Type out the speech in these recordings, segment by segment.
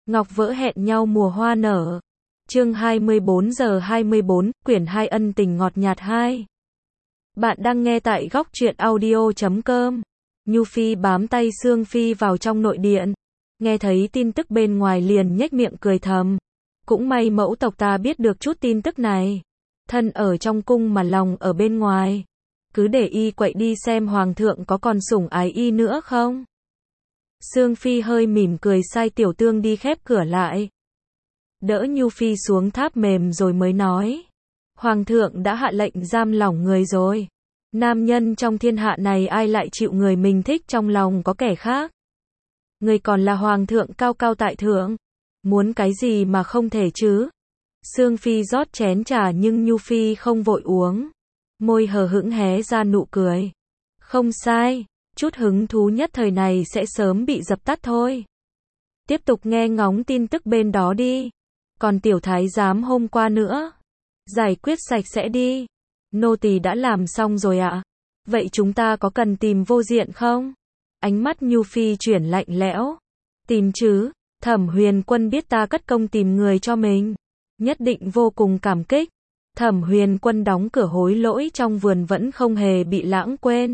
Ngọc vỡ hẹn nhau mùa hoa nở. Chương 24 giờ 24, quyển 2 ân tình ngọt nhạt 2. Bạn đang nghe tại góc truyện audio.com. Nhu Phi bám tay Sương Phi vào trong nội điện. Nghe thấy tin tức bên ngoài liền nhếch miệng cười thầm. Cũng may mẫu tộc ta biết được chút tin tức này. Thân ở trong cung mà lòng ở bên ngoài. Cứ để y quậy đi xem hoàng thượng có còn sủng ái y nữa không. Sương Phi hơi mỉm cười sai Tiểu Tương đi khép cửa lại. Đỡ Nhu Phi xuống tháp mềm rồi mới nói. Hoàng thượng đã hạ lệnh giam lỏng người rồi. Nam nhân trong thiên hạ này ai lại chịu người mình thích trong lòng có kẻ khác. Người còn là hoàng thượng cao cao tại thượng. Muốn cái gì mà không thể chứ. Sương Phi rót chén trà nhưng Nhu Phi không vội uống. Môi hờ hững hé ra nụ cười. Không sai. Chút hứng thú nhất thời này sẽ sớm bị dập tắt thôi. Tiếp tục nghe ngóng tin tức bên đó đi. Còn tiểu thái giám hôm qua nữa. Giải quyết sạch sẽ đi. Nô tỳ đã làm xong rồi ạ. Vậy chúng ta có cần tìm vô diện không? Ánh mắt Nhu Phi chuyển lạnh lẽo. Tìm chứ. Thẩm Huyền Quân biết ta cất công tìm người cho mình. Nhất định vô cùng cảm kích. Thẩm Huyền Quân đóng cửa hối lỗi trong vườn vẫn không hề bị lãng quên.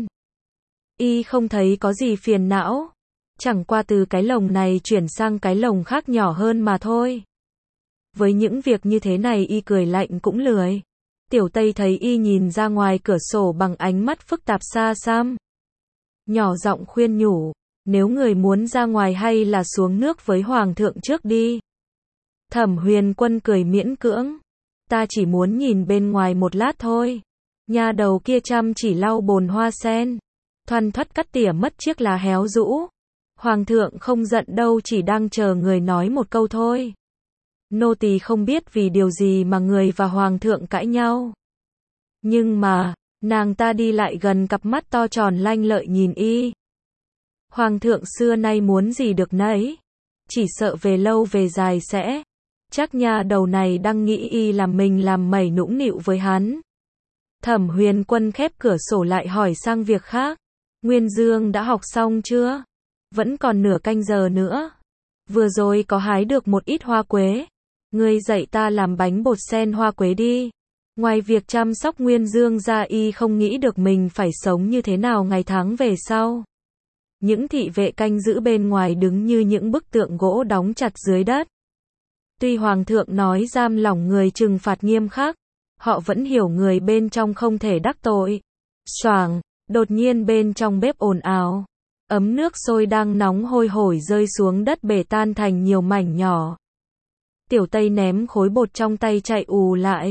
Y không thấy có gì phiền não. Chẳng qua từ cái lồng này chuyển sang cái lồng khác nhỏ hơn mà thôi. Với những việc như thế này y cười lạnh cũng lười. Tiểu Tây thấy y nhìn ra ngoài cửa sổ bằng ánh mắt phức tạp xa xăm. Nhỏ giọng khuyên nhủ. Nếu người muốn ra ngoài hay là xuống nước với hoàng thượng trước đi. Thẩm Huyền Quân cười miễn cưỡng. Ta chỉ muốn nhìn bên ngoài một lát thôi. Nha đầu kia chăm chỉ lau bồn hoa sen. Thoăn thoắt cắt tỉa mất chiếc lá héo rũ. Hoàng thượng không giận đâu, chỉ đang chờ người nói một câu thôi. Nô tỳ không biết vì điều gì mà người và hoàng thượng cãi nhau. Nhưng mà, nàng ta đi lại gần, cặp mắt to tròn lanh lợi nhìn y. Hoàng thượng xưa nay muốn gì được nấy. Chỉ sợ về lâu về dài sẽ. Chắc nha đầu này đang nghĩ y làm mình làm mẩy nũng nịu với hắn. Thẩm Huyền Quân khép cửa sổ lại hỏi sang việc khác. Nguyên Dương đã học xong chưa? Vẫn còn nửa canh giờ nữa. Vừa rồi có hái được một ít hoa quế. Ngươi dạy ta làm bánh bột sen hoa quế đi. Ngoài việc chăm sóc Nguyên Dương ra, y không nghĩ được mình phải sống như thế nào ngày tháng về sau. Những thị vệ canh giữ bên ngoài đứng như những bức tượng gỗ đóng chặt dưới đất. Tuy hoàng thượng nói giam lỏng người trừng phạt nghiêm khắc, họ vẫn hiểu người bên trong không thể đắc tội. Choàng. Đột nhiên bên trong bếp ồn ào. Ấm nước sôi đang nóng hôi hổi rơi xuống đất bể tan thành nhiều mảnh nhỏ. Tiểu Tây ném khối bột trong tay chạy ù lại.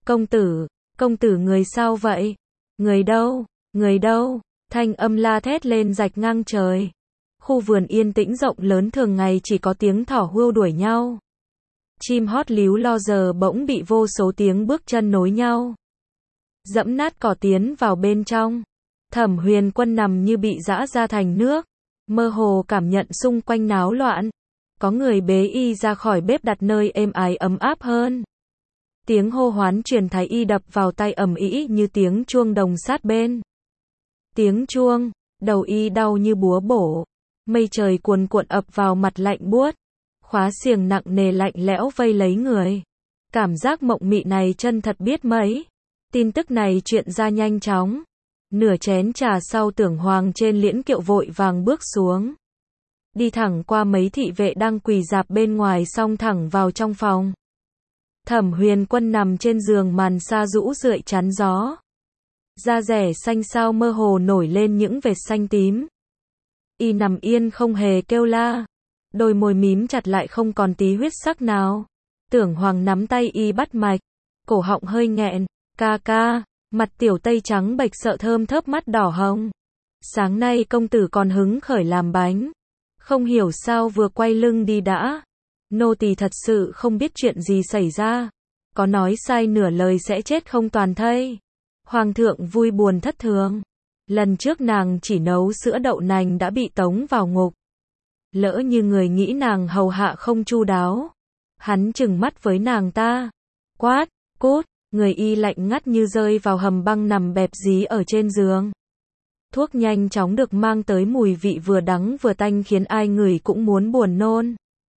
Công tử người sao vậy? Người đâu? Thanh âm la thét lên rạch ngang trời. Khu vườn yên tĩnh rộng lớn thường ngày chỉ có tiếng thỏ hươu đuổi nhau. Chim hót líu lo giờ bỗng bị vô số tiếng bước chân nối nhau. Dẫm nát cỏ tiến vào bên trong. Thẩm Huyền Quân nằm như bị giã ra thành nước. Mơ hồ cảm nhận xung quanh náo loạn. Có người bế y ra khỏi bếp đặt nơi êm ái ấm áp hơn. Tiếng hô hoán truyền thái y đập vào tai ầm ĩ như tiếng chuông đồng sát bên. Tiếng chuông, đầu y đau như búa bổ. Mây trời cuồn cuộn ập vào mặt lạnh buốt. Khóa xiềng nặng nề lạnh lẽo vây lấy người. Cảm giác mộng mị này chân thật biết mấy. Tin tức này truyền ra nhanh chóng. Nửa chén trà sau, Tưởng Hoàng trên liễn kiệu vội vàng bước xuống. Đi thẳng qua mấy thị vệ đang quỳ rạp bên ngoài, xong thẳng vào trong phòng. Thẩm Huyền Quân nằm trên giường màn sa rũ rượi chắn gió. Da rẻ xanh xao mơ hồ nổi lên những vệt xanh tím. Y nằm yên không hề kêu la. Đôi môi mím chặt lại không còn tí huyết sắc nào. Tưởng Hoàng nắm tay y bắt mạch. Cổ họng hơi nghẹn. Ca ca. Mặt Tiểu Tây trắng bệch sợ thơm thớp, mắt đỏ hồng. Sáng nay công tử còn hứng khởi làm bánh. Không hiểu sao vừa quay lưng đi đã. Nô tỳ thật sự không biết chuyện gì xảy ra. Có nói sai nửa lời sẽ chết không toàn thây. Hoàng thượng vui buồn thất thường. Lần trước nàng chỉ nấu sữa đậu nành đã bị tống vào ngục. Lỡ như người nghĩ nàng hầu hạ không chu đáo. Hắn trừng mắt với nàng ta. Quát, cút. Người y lạnh ngắt như rơi vào hầm băng, nằm bẹp dí ở trên giường. Thuốc nhanh chóng được mang tới, mùi vị vừa đắng vừa tanh khiến ai ngửi cũng muốn buồn nôn.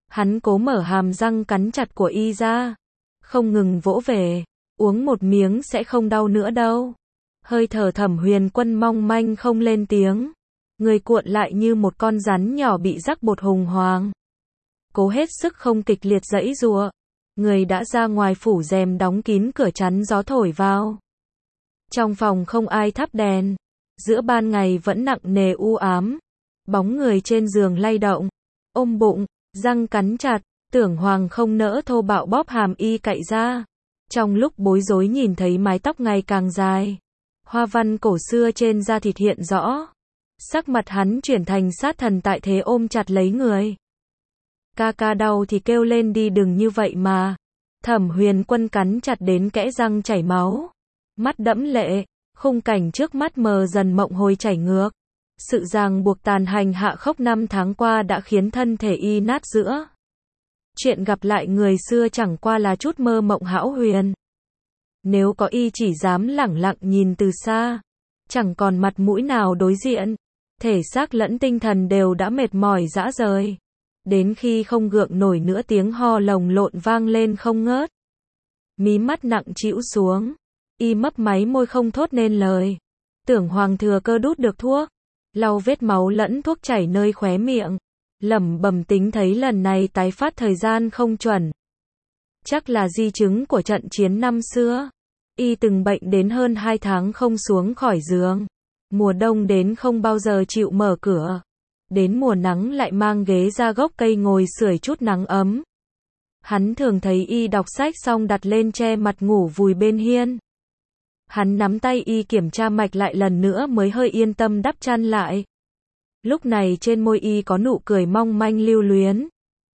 Hắn cố mở hàm răng cắn chặt của y ra. Không ngừng vỗ về. Uống một miếng sẽ không đau nữa đâu. Hơi thở Thẩm Huyền Quân mong manh không lên tiếng. Người cuộn lại như một con rắn nhỏ bị rắc bột hùng hoàng. Cố hết sức không kịch liệt giãy giụa. Người đã ra ngoài phủ rèm đóng kín cửa chắn gió thổi vào. Trong phòng không ai thắp đèn. Giữa ban ngày vẫn nặng nề u ám. Bóng người trên giường lay động. Ôm bụng, răng cắn chặt. Tưởng Hoàng không nỡ thô bạo bóp hàm y cạy ra. Trong lúc bối rối nhìn thấy mái tóc ngày càng dài. Hoa văn cổ xưa trên da thịt hiện rõ. Sắc mặt hắn chuyển thành sát thần tại thế ôm chặt lấy người. Ca ca đau thì kêu lên đi đừng như vậy mà. Thẩm Huyền Quân cắn chặt đến kẽ răng chảy máu. Mắt đẫm lệ, khung cảnh trước mắt mờ dần mộng hồi chảy ngược. Sự ràng buộc tàn hành hạ khốc 5 tháng qua đã khiến thân thể y nát giữa. Chuyện gặp lại người xưa chẳng qua là chút mơ mộng hão huyền. Nếu có y chỉ dám lẳng lặng nhìn từ xa, chẳng còn mặt mũi nào đối diện. Thể xác lẫn tinh thần đều đã mệt mỏi rã rời. Đến khi không gượng nổi nữa tiếng ho lồng lộn vang lên không ngớt. Mí mắt nặng trĩu xuống. Y mấp máy môi không thốt nên lời. Tưởng Hoàng thừa cơ đút được thuốc. Lau vết máu lẫn thuốc chảy nơi khóe miệng. Lẩm bẩm tính thấy lần này tái phát thời gian không chuẩn. Chắc là di chứng của trận chiến năm xưa. Y từng bệnh đến hơn 2 tháng không xuống khỏi giường. Mùa đông đến không bao giờ chịu mở cửa. Đến mùa nắng lại mang ghế ra gốc cây ngồi sưởi chút nắng ấm. Hắn thường thấy y đọc sách xong đặt lên che mặt ngủ vùi bên hiên. Hắn nắm tay y kiểm tra mạch lại lần nữa mới hơi yên tâm đắp chăn lại. Lúc này trên môi y có nụ cười mong manh lưu luyến.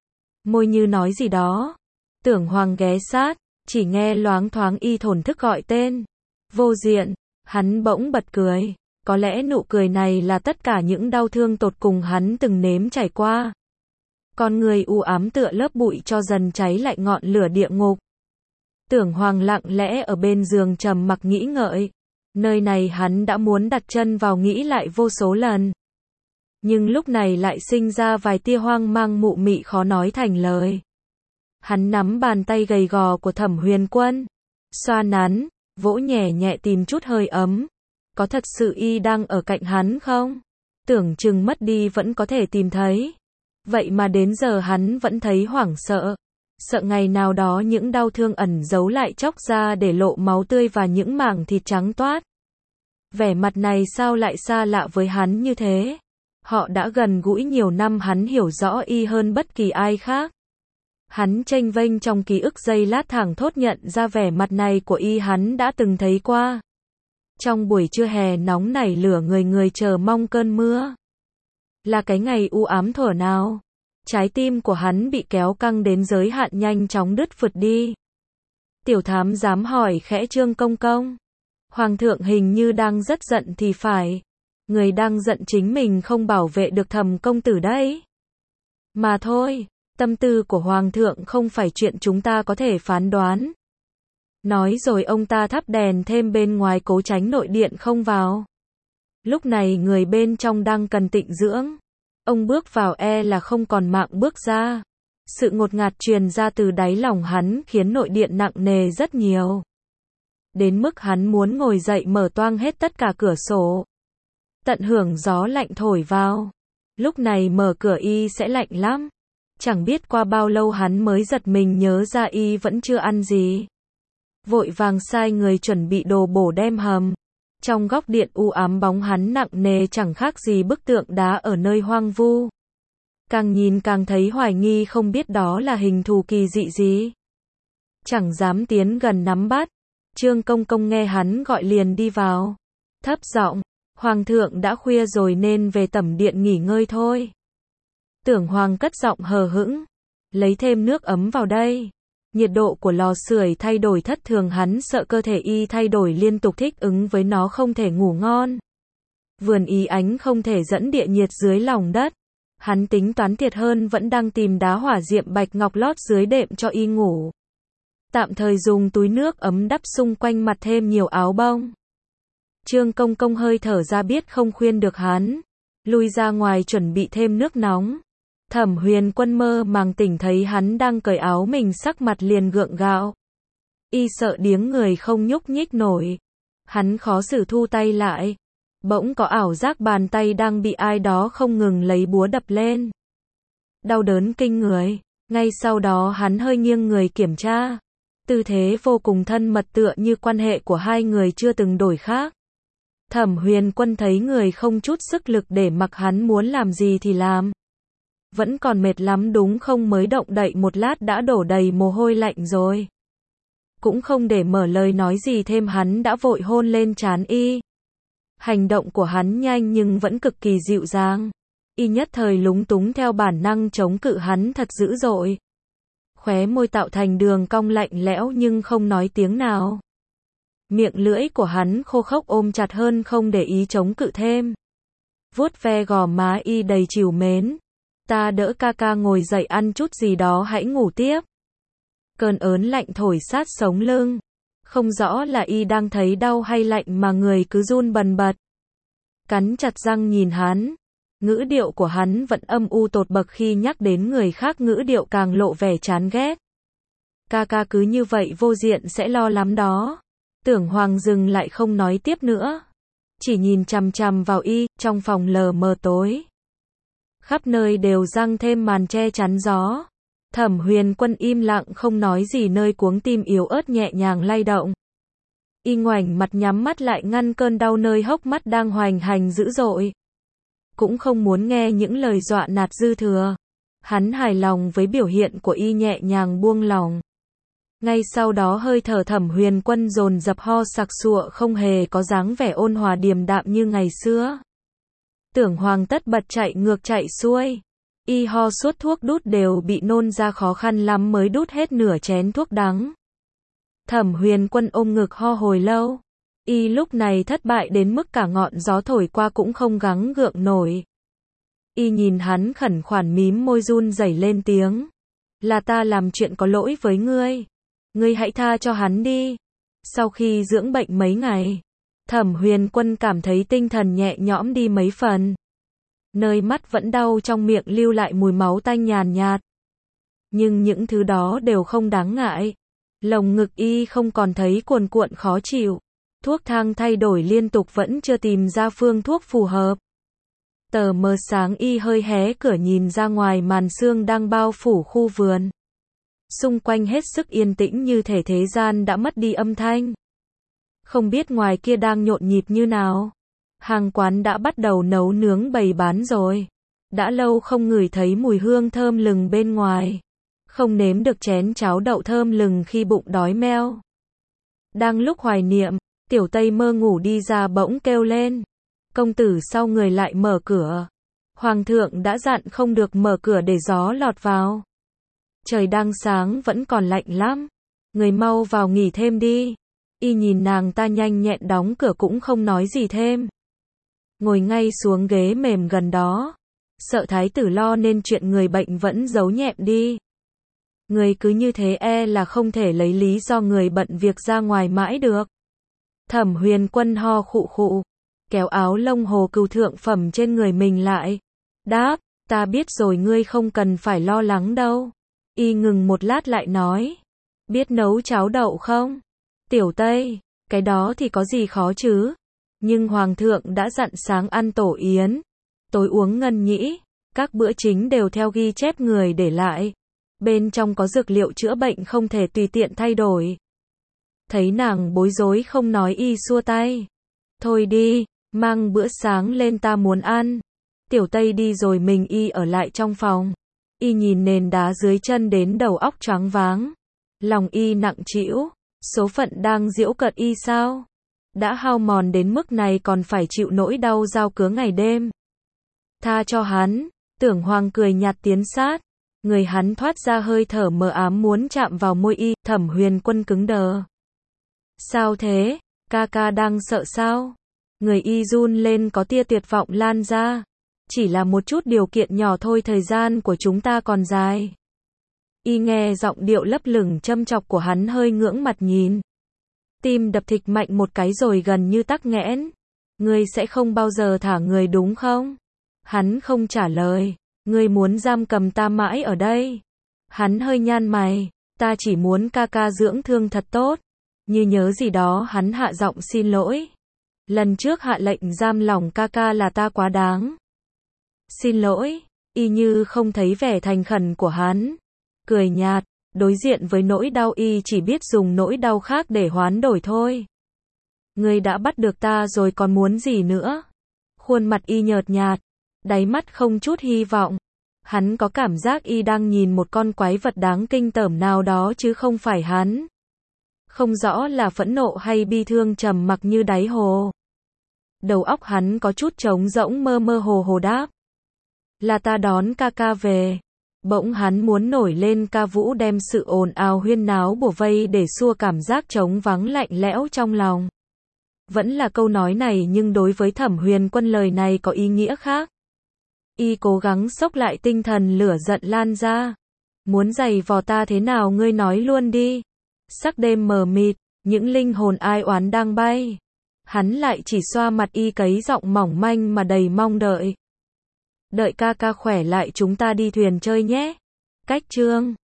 Môi như nói gì đó. Tưởng Hoàng ghé sát, chỉ nghe loáng thoáng y thổn thức gọi tên. Vô Diện, hắn bỗng bật cười. Có lẽ nụ cười này là tất cả những đau thương tột cùng hắn từng nếm trải qua. Con người u ám tựa lớp bụi cho dần cháy lại ngọn lửa địa ngục. Tưởng Hoàng lặng lẽ ở bên giường trầm mặc nghĩ ngợi. Nơi này hắn đã muốn đặt chân vào nghĩ lại vô số lần. Nhưng lúc này lại sinh ra vài tia hoang mang mụ mị khó nói thành lời. Hắn nắm bàn tay gầy gò của Thẩm Huyền Quân. Xoa nắn, vỗ nhẹ nhẹ tìm chút hơi ấm. Có thật sự y đang ở cạnh hắn không? Tưởng chừng mất đi vẫn có thể tìm thấy. Vậy mà đến giờ hắn vẫn thấy hoảng sợ. Sợ ngày nào đó những đau thương ẩn giấu lại chóc ra để lộ máu tươi và những mảng thịt trắng toát. Vẻ mặt này sao lại xa lạ với hắn như thế? Họ đã gần gũi nhiều năm hắn hiểu rõ y hơn bất kỳ ai khác. Hắn chênh vênh trong ký ức giây lát thẳng thốt nhận ra vẻ mặt này của y hắn đã từng thấy qua. Trong buổi trưa hè nóng nảy lửa người chờ mong cơn mưa. Là cái ngày u ám thuở nào? Trái tim của hắn bị kéo căng đến giới hạn nhanh chóng đứt phượt đi. Tiểu thám dám hỏi khẽ Trương Công Công. Hoàng thượng hình như đang rất giận thì phải. Người đang giận chính mình không bảo vệ được Thẩm công tử đấy. Mà thôi, tâm tư của Hoàng thượng không phải chuyện chúng ta có thể phán đoán. Nói rồi ông ta thắp đèn thêm bên ngoài cố tránh nội điện không vào. Lúc này người bên trong đang cần tịnh dưỡng. Ông bước vào e là không còn mạng bước ra. Sự ngột ngạt truyền ra từ đáy lòng hắn khiến nội điện nặng nề rất nhiều. Đến mức hắn muốn ngồi dậy mở toang hết tất cả cửa sổ. Tận hưởng gió lạnh thổi vào. Lúc này mở cửa y sẽ lạnh lắm. Chẳng biết qua bao lâu hắn mới giật mình nhớ ra y vẫn chưa ăn gì. Vội vàng sai người chuẩn bị đồ bổ đem hầm. Trong góc điện u ám bóng hắn nặng nề chẳng khác gì bức tượng đá ở nơi hoang vu. Càng nhìn càng thấy hoài nghi không biết đó là hình thù kỳ dị gì. Chẳng dám tiến gần nắm bắt. Trương Công Công nghe hắn gọi liền đi vào. Thấp giọng, Hoàng thượng đã khuya rồi nên về tẩm điện nghỉ ngơi thôi. Tưởng Hoàng cất giọng hờ hững. Lấy thêm nước ấm vào đây. Nhiệt độ của lò sưởi thay đổi thất thường hắn sợ cơ thể y thay đổi liên tục thích ứng với nó không thể ngủ ngon. Vườn ý ánh không thể dẫn địa nhiệt dưới lòng đất. Hắn tính toán thiệt hơn vẫn đang tìm đá hỏa diệm bạch ngọc lót dưới đệm cho y ngủ. Tạm thời dùng túi nước ấm đắp xung quanh mặt thêm nhiều áo bông. Trương Công Công hơi thở ra biết không khuyên được hắn. Lui ra ngoài chuẩn bị thêm nước nóng. Thẩm Huyền Quân mơ màng tỉnh thấy hắn đang cởi áo mình, sắc mặt liền gượng gạo. Y sợ điếng người không nhúc nhích nổi. Hắn khó xử thu tay lại. Bỗng có ảo giác bàn tay đang bị ai đó không ngừng lấy búa đập lên. Đau đớn kinh người. Ngay sau đó hắn hơi nghiêng người kiểm tra. Tư thế vô cùng thân mật, tựa như quan hệ của hai người chưa từng đổi khác. Thẩm Huyền Quân thấy người không chút sức lực, để mặc hắn muốn làm gì thì làm. Vẫn còn mệt lắm đúng không, mới động đậy một lát đã đổ đầy mồ hôi lạnh rồi. Cũng không để mở lời nói gì thêm, hắn đã vội hôn lên trán y. Hành động của hắn nhanh nhưng vẫn cực kỳ dịu dàng. Y nhất thời lúng túng, theo bản năng chống cự hắn thật dữ dội. Khóe môi tạo thành đường cong lạnh lẽo nhưng không nói tiếng nào. Miệng lưỡi của hắn khô khốc ôm chặt hơn, không để ý chống cự thêm. Vuốt ve gò má y đầy trìu mến. Ta đỡ ca ca ngồi dậy ăn chút gì đó, hãy ngủ tiếp. Cơn ớn lạnh thổi sát sống lưng. Không rõ là y đang thấy đau hay lạnh mà người cứ run bần bật. Cắn chặt răng nhìn hắn. Ngữ điệu của hắn vẫn âm u tột bậc, khi nhắc đến người khác ngữ điệu càng lộ vẻ chán ghét. Ca ca cứ như vậy vô diện sẽ lo lắm đó. Tưởng Hoàng dừng lại không nói tiếp nữa. Chỉ nhìn chằm chằm vào y, trong phòng lờ mờ tối. Khắp nơi đều giăng thêm màn che chắn gió. Thẩm Huyền Quân im lặng không nói gì, nơi cuống tim yếu ớt nhẹ nhàng lay động. Y ngoảnh mặt nhắm mắt lại, ngăn cơn đau nơi hốc mắt đang hoành hành dữ dội. Cũng không muốn nghe những lời dọa nạt dư thừa. Hắn hài lòng với biểu hiện của y, nhẹ nhàng buông lòng. Ngay sau đó hơi thở Thẩm Huyền Quân dồn dập, ho sặc sụa, không hề có dáng vẻ ôn hòa điềm đạm như ngày xưa. Tưởng Hoàng tất bật chạy ngược chạy xuôi. Y ho suốt, thuốc đút đều bị nôn ra, khó khăn lắm mới đút hết nửa chén thuốc đắng. Thẩm Huyền Quân ôm ngực ho hồi lâu. Y lúc này thất bại đến mức cả ngọn gió thổi qua cũng không gắng gượng nổi. Y nhìn hắn khẩn khoản, mím môi run rẩy lên tiếng. Là ta làm chuyện có lỗi với ngươi. Ngươi hãy tha cho hắn đi. Sau khi dưỡng bệnh mấy ngày, Thẩm Huyền Quân cảm thấy tinh thần nhẹ nhõm đi mấy phần. Nơi mắt vẫn đau, trong miệng lưu lại mùi máu tanh nhàn nhạt. Nhưng những thứ đó đều không đáng ngại. Lồng ngực y không còn thấy cuồn cuộn khó chịu. Thuốc thang thay đổi liên tục vẫn chưa tìm ra phương thuốc phù hợp. Tờ mờ sáng y hơi hé cửa nhìn ra ngoài, màn sương đang bao phủ khu vườn. Xung quanh hết sức yên tĩnh, như thể thế gian đã mất đi âm thanh. Không biết ngoài kia đang nhộn nhịp như nào. Hàng quán đã bắt đầu nấu nướng bày bán rồi. Đã lâu không ngửi thấy mùi hương thơm lừng bên ngoài. Không nếm được chén cháo đậu thơm lừng khi bụng đói meo. Đang lúc hoài niệm, Tiểu Tây mơ ngủ đi ra bỗng kêu lên. Công tử, sau người lại mở cửa. Hoàng thượng đã dặn không được mở cửa để gió lọt vào. Trời đang sáng vẫn còn lạnh lắm. Người mau vào nghỉ thêm đi. Y nhìn nàng ta nhanh nhẹn đóng cửa cũng không nói gì thêm. Ngồi ngay xuống ghế mềm gần đó. Sợ thái tử lo nên chuyện người bệnh vẫn giấu nhẹm đi. Người cứ như thế e là không thể lấy lý do người bận việc ra ngoài mãi được. Thẩm Huyền Quân ho khụ khụ, kéo áo lông hồ cừu thượng phẩm trên người mình lại. Đáp, ta biết rồi, ngươi không cần phải lo lắng đâu. Y ngừng một lát lại nói. Biết nấu cháo đậu không? Tiểu Tây, cái đó thì có gì khó chứ? Nhưng Hoàng thượng đã dặn sáng ăn tổ yến, tối uống ngân nhĩ, các bữa chính đều theo ghi chép người để lại. Bên trong có dược liệu chữa bệnh không thể tùy tiện thay đổi. Thấy nàng bối rối không nói, y xua tay. Thôi đi, mang bữa sáng lên, ta muốn ăn. Tiểu Tây đi rồi mình y ở lại trong phòng. Y nhìn nền đá dưới chân đến đầu óc choáng váng. Lòng y nặng trĩu, số phận đang giễu cợt y sao? Đã hao mòn đến mức này còn phải chịu nỗi đau dao cứa ngày đêm. Tha cho hắn. Tưởng Hoàng cười nhạt tiến sát. Người hắn thoát ra hơi thở mờ ám muốn chạm vào môi y. Thẩm Huyền Quân cứng đờ. Sao thế? Ca ca đang sợ sao? Người y run lên, có tia tuyệt vọng lan ra. Chỉ là một chút điều kiện nhỏ thôi, thời gian của chúng ta còn dài. Y nghe giọng điệu lấp lửng châm chọc của hắn, hơi ngưỡng mặt nhìn. Tim đập thịch mạnh một cái rồi gần như tắc nghẽn. Ngươi sẽ không bao giờ thả người đúng không? Hắn không trả lời. Ngươi muốn giam cầm ta mãi ở đây. Hắn hơi nhăn mày, ta chỉ muốn ca ca dưỡng thương thật tốt. Như nhớ gì đó hắn hạ giọng xin lỗi. Lần trước hạ lệnh giam lỏng ca ca là ta quá đáng. Xin lỗi, y như không thấy vẻ thành khẩn của hắn. Cười nhạt, đối diện với nỗi đau y chỉ biết dùng nỗi đau khác để hoán đổi thôi. Ngươi đã bắt được ta rồi còn muốn gì nữa? Khuôn mặt y nhợt nhạt, đáy mắt không chút hy vọng. Hắn có cảm giác y đang nhìn một con quái vật đáng kinh tởm nào đó chứ không phải hắn. Không rõ là phẫn nộ hay bi thương trầm mặc như đáy hồ. Đầu óc hắn có chút trống rỗng mơ mơ hồ hồ đáp. Là ta đón ca ca về. Bỗng hắn muốn nổi lên ca vũ đem sự ồn ào huyên náo bủa vây để xua cảm giác trống vắng lạnh lẽo trong lòng. Vẫn là câu nói này nhưng đối với Thẩm Huyền Quân lời này có ý nghĩa khác. Y cố gắng xốc lại tinh thần lửa giận lan ra. Muốn giày vò ta thế nào ngươi nói luôn đi. Sắc đêm mờ mịt, những linh hồn ai oán đang bay. Hắn lại chỉ xoa mặt y cấy giọng mỏng manh mà đầy mong đợi. Đợi ca ca khỏe lại chúng ta đi thuyền chơi nhé. Cách chương